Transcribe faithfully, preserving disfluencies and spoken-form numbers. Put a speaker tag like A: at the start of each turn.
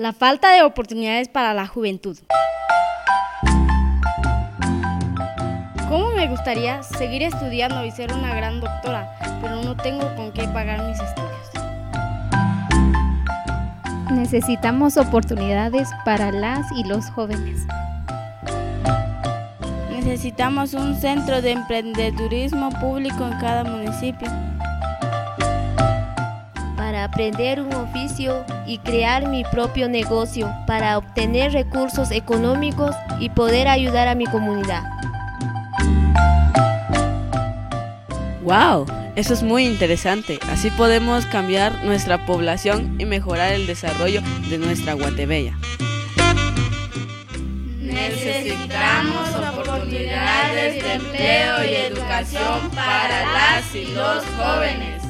A: La falta de oportunidades para la juventud. ¿Cómo me gustaría seguir estudiando y ser una gran doctora, pero no tengo con qué pagar mis estudios?
B: Necesitamos oportunidades para las y los jóvenes.
C: Necesitamos un centro de emprendedurismo público en cada municipio.
D: Para aprender un oficio y crear mi propio negocio, para obtener recursos económicos y poder ayudar a mi comunidad.
E: ¡Wow! Eso es muy interesante. Así podemos cambiar nuestra población y mejorar el desarrollo de nuestra Guatebella.
C: Necesitamos oportunidades de empleo y educación para las y los jóvenes.